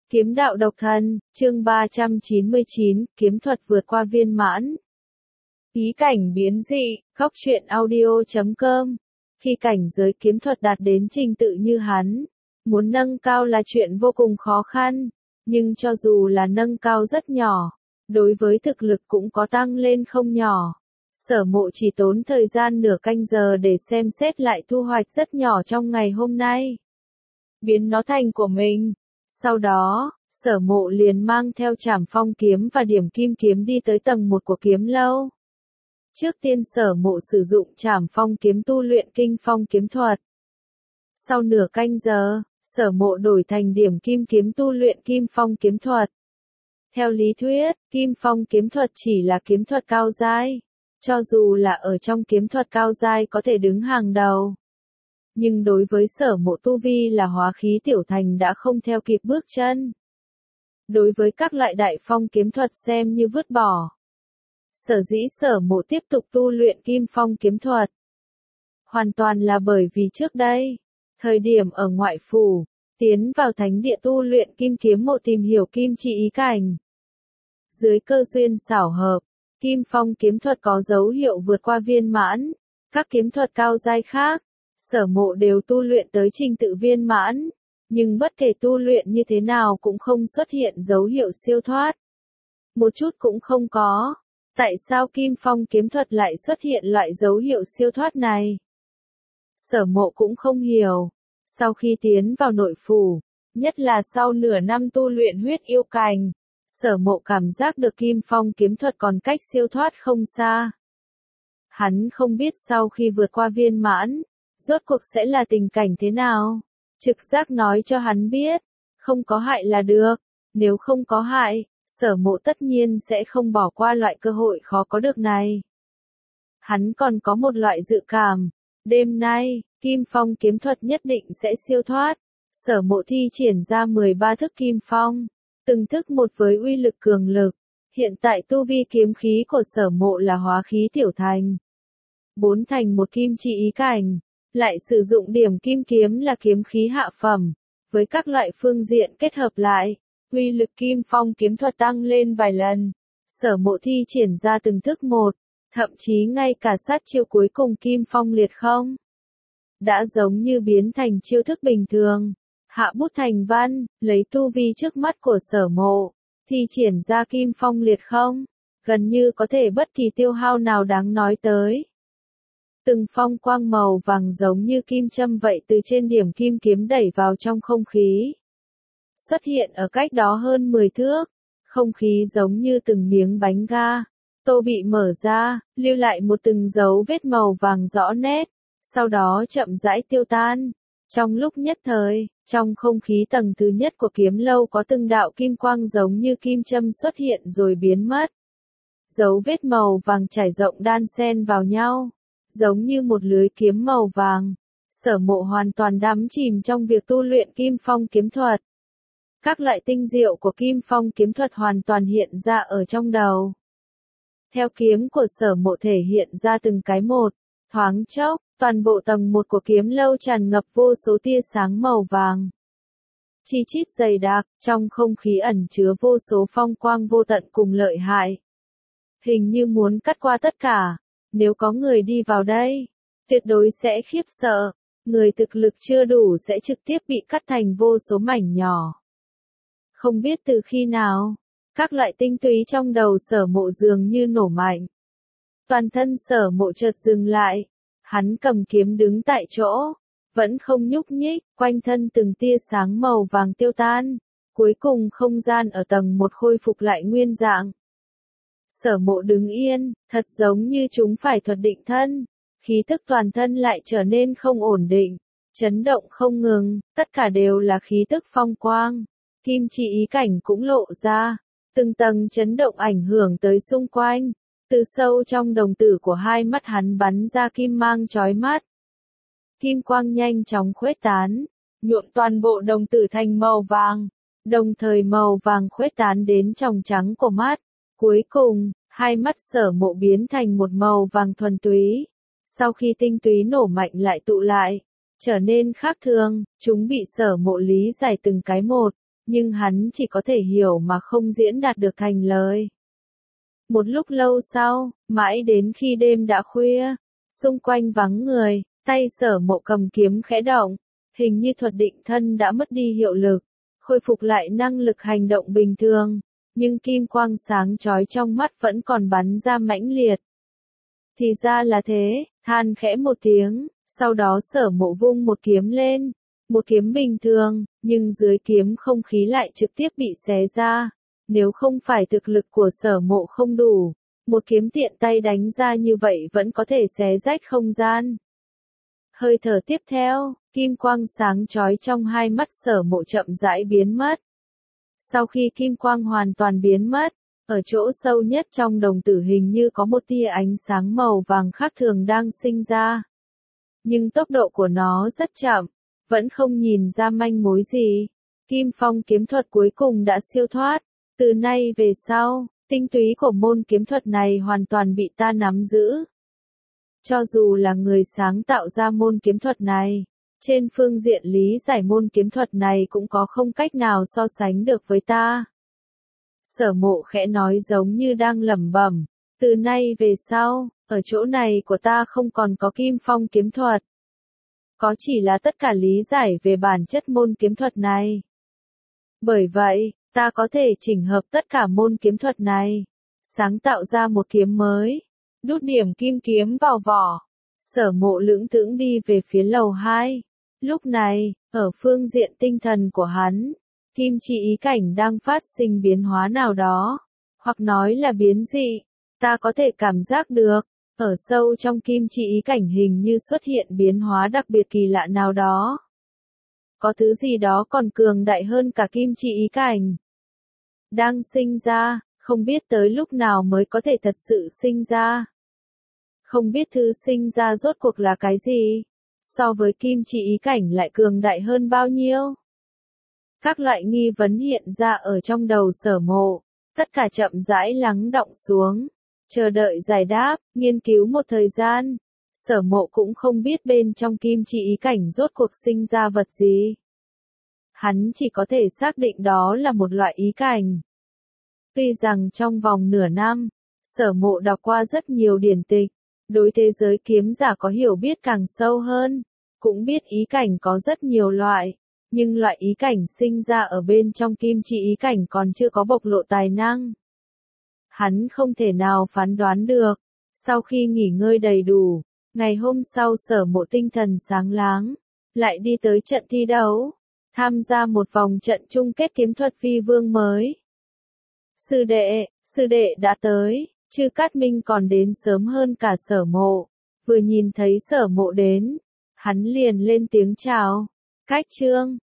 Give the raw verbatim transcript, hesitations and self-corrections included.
Kiếm đạo độc thân, chương ba trăm chín mươi chín, kiếm thuật vượt qua viên mãn. Ý cảnh biến dị, góc truyện audio chấm com. Khi cảnh giới kiếm thuật đạt đến trình tự như hắn, muốn nâng cao là chuyện vô cùng khó khăn, nhưng cho dù là nâng cao rất nhỏ, đối với thực lực cũng có tăng lên không nhỏ. Sở Mộ chỉ tốn thời gian nửa canh giờ để xem xét lại thu hoạch rất nhỏ trong ngày hôm nay. Biến nó thành của mình. Sau đó, Sở Mộ liền mang theo Trảm Phong kiếm và Điểm Kim kiếm đi tới tầng một của kiếm lâu. Trước tiên Sở Mộ sử dụng Trảm Phong kiếm tu luyện Kinh Phong kiếm thuật. Sau nửa canh giờ, Sở Mộ đổi thành Điểm Kim kiếm tu luyện Kim Phong kiếm thuật. Theo lý thuyết, Kim Phong kiếm thuật chỉ là kiếm thuật cao giai, cho dù là ở trong kiếm thuật cao giai có thể đứng hàng đầu. Nhưng đối với Sở Mộ tu vi là hóa khí tiểu thành đã không theo kịp bước chân. Đối với các loại đại phong kiếm thuật xem như vứt bỏ. Sở dĩ Sở Mộ tiếp tục tu luyện Kim Phong kiếm thuật. Hoàn toàn là bởi vì trước đây, thời điểm ở ngoại phủ, tiến vào thánh địa tu luyện Kim kiếm mộ tìm hiểu kim chi ý cảnh. Dưới cơ duyên xảo hợp, Kim Phong kiếm thuật có dấu hiệu vượt qua viên mãn, các kiếm thuật cao giai khác. Sở Mộ đều tu luyện tới trình tự viên mãn, nhưng bất kể tu luyện như thế nào cũng không xuất hiện dấu hiệu siêu thoát. Một chút cũng không có. Tại sao Kim Phong kiếm thuật lại xuất hiện loại dấu hiệu siêu thoát này? Sở Mộ cũng không hiểu. Sau khi tiến vào nội phủ, nhất là sau nửa năm tu luyện huyết yêu cành, Sở Mộ cảm giác được Kim Phong kiếm thuật còn cách siêu thoát không xa. Hắn không biết sau khi vượt qua viên mãn, rốt cuộc sẽ là tình cảnh thế nào? Trực giác nói cho hắn biết, không có hại là được, nếu không có hại, Sở Mộ tất nhiên sẽ không bỏ qua loại cơ hội khó có được này. Hắn còn có một loại dự cảm, đêm nay, Kim Phong kiếm thuật nhất định sẽ siêu thoát. Sở Mộ thi triển ra mười ba thức Kim Phong, từng thức một với uy lực cường lực. Hiện tại tu vi kiếm khí của Sở Mộ là hóa khí tiểu thành. Bốn thành một kim chi ý cảnh. Lại sử dụng Điểm Kim kiếm là kiếm khí hạ phẩm, với các loại phương diện kết hợp lại, uy lực Kim Phong kiếm thuật tăng lên vài lần. Sở Mộ thi triển ra từng thức một, thậm chí ngay cả sát chiêu cuối cùng Kim Phong liệt không, đã giống như biến thành chiêu thức bình thường. Hạ bút thành văn, lấy tu vi trước mắt của Sở Mộ, thi triển ra Kim Phong liệt không, gần như có thể bất kỳ tiêu hao nào đáng nói tới. Từng phong quang màu vàng giống như kim châm vậy từ trên Điểm Kim kiếm đẩy vào trong không khí. Xuất hiện ở cách đó hơn mười thước, không khí giống như từng miếng bánh ga, tô bị mở ra, lưu lại một từng dấu vết màu vàng rõ nét, sau đó chậm rãi tiêu tan. Trong lúc nhất thời, trong không khí tầng thứ nhất của kiếm lâu có từng đạo kim quang giống như kim châm xuất hiện rồi biến mất. Dấu vết màu vàng trải rộng đan xen vào nhau, giống như một lưới kiếm màu vàng. Sở Mộ hoàn toàn đắm chìm trong việc tu luyện Kim Phong kiếm thuật. Các loại tinh diệu của Kim Phong kiếm thuật hoàn toàn hiện ra ở trong đầu. Theo kiếm của Sở Mộ thể hiện ra từng cái một, thoáng chốc, toàn bộ tầng một của kiếm lâu tràn ngập vô số tia sáng màu vàng. Chi chít dày đặc, trong không khí ẩn chứa vô số phong quang vô tận cùng lợi hại. Hình như muốn cắt qua tất cả. Nếu có người đi vào đây, tuyệt đối sẽ khiếp sợ, người thực lực chưa đủ sẽ trực tiếp bị cắt thành vô số mảnh nhỏ. Không biết từ khi nào, các loại tinh túy trong đầu Sở Mộ dường như nổ mạnh. Toàn thân Sở Mộ chợt dừng lại, hắn cầm kiếm đứng tại chỗ, vẫn không nhúc nhích, quanh thân từng tia sáng màu vàng tiêu tan, cuối cùng không gian ở tầng một khôi phục lại nguyên dạng. Sở Mộ đứng yên, thật giống như chúng phải thuật định thân, khí thức toàn thân lại trở nên không ổn định, chấn động không ngừng, tất cả đều là khí tức phong quang, kim chi ý cảnh cũng lộ ra, từng tầng chấn động ảnh hưởng tới xung quanh, từ sâu trong đồng tử của hai mắt hắn bắn ra kim mang chói mắt. Kim quang nhanh chóng khuếch tán, nhuộm toàn bộ đồng tử thành màu vàng, đồng thời màu vàng khuếch tán đến tròng trắng của mắt. Cuối cùng, hai mắt Sở Mộ biến thành một màu vàng thuần túy. Sau khi tinh túy nổ mạnh lại tụ lại, trở nên khác thường, chúng bị Sở Mộ lý giải từng cái một, nhưng hắn chỉ có thể hiểu mà không diễn đạt được thành lời. Một lúc lâu sau, mãi đến khi đêm đã khuya, xung quanh vắng người, tay Sở Mộ cầm kiếm khẽ động, hình như thuật định thân đã mất đi hiệu lực, khôi phục lại năng lực hành động bình thường, nhưng kim quang sáng chói trong mắt vẫn còn bắn ra mãnh liệt. Thì ra là thế, than khẽ một tiếng, sau đó Sở Mộ vung một kiếm lên, một kiếm bình thường, nhưng dưới kiếm không khí lại trực tiếp bị xé ra. Nếu không phải thực lực của Sở Mộ không đủ, một kiếm tiện tay đánh ra như vậy vẫn có thể xé rách không gian. Hơi thở tiếp theo, kim quang sáng chói trong hai mắt Sở Mộ chậm rãi biến mất. Sau khi kim quang hoàn toàn biến mất, ở chỗ sâu nhất trong đồng tử hình như có một tia ánh sáng màu vàng khác thường đang sinh ra. Nhưng tốc độ của nó rất chậm, vẫn không nhìn ra manh mối gì. Kim phong kiếm thuật cuối cùng đã siêu thoát. Từ nay về sau, tinh túy của môn kiếm thuật này hoàn toàn bị ta nắm giữ. Cho dù là người sáng tạo ra môn kiếm thuật này, trên phương diện lý giải môn kiếm thuật này cũng có không cách nào so sánh được với ta. Sở Mộ khẽ nói giống như đang lẩm bẩm, từ nay về sau, ở chỗ này của ta không còn có kim phong kiếm thuật. Có chỉ là tất cả lý giải về bản chất môn kiếm thuật này. Bởi vậy, ta có thể chỉnh hợp tất cả môn kiếm thuật này, sáng tạo ra một kiếm mới, đút điểm kim kiếm vào vỏ. Sở Mộ lững thững đi về phía lầu hai. Lúc này, ở phương diện tinh thần của hắn, kim chi ý cảnh đang phát sinh biến hóa nào đó, hoặc nói là biến dị. Ta có thể cảm giác được, ở sâu trong kim chi ý cảnh hình như xuất hiện biến hóa đặc biệt kỳ lạ nào đó. Có thứ gì đó còn cường đại hơn cả kim chi ý cảnh. Đang sinh ra, không biết tới lúc nào mới có thể thật sự sinh ra. Không biết thứ sinh ra rốt cuộc là cái gì, so với kim chi ý cảnh lại cường đại hơn bao nhiêu. Các loại nghi vấn hiện ra ở trong đầu Sở Mộ, tất cả chậm rãi lắng đọng xuống, chờ đợi giải đáp, nghiên cứu một thời gian. Sở Mộ cũng không biết bên trong kim chi ý cảnh rốt cuộc sinh ra vật gì. Hắn chỉ có thể xác định đó là một loại ý cảnh. Tuy rằng trong vòng nửa năm, Sở Mộ đọc qua rất nhiều điển tịch, đối thế giới kiếm giả có hiểu biết càng sâu hơn, cũng biết ý cảnh có rất nhiều loại, nhưng loại ý cảnh sinh ra ở bên trong kim chi ý cảnh còn chưa có bộc lộ tài năng. Hắn không thể nào phán đoán được. Sau khi nghỉ ngơi đầy đủ, ngày hôm sau Sở Mộ tinh thần sáng láng, lại đi tới trận thi đấu, tham gia một vòng trận chung kết kiếm thuật phi vương mới. Sư đệ, sư đệ đã tới. Chư Cát Minh còn đến sớm hơn cả Sở Mộ, vừa nhìn thấy Sở Mộ đến, hắn liền lên tiếng chào. Cách Trương,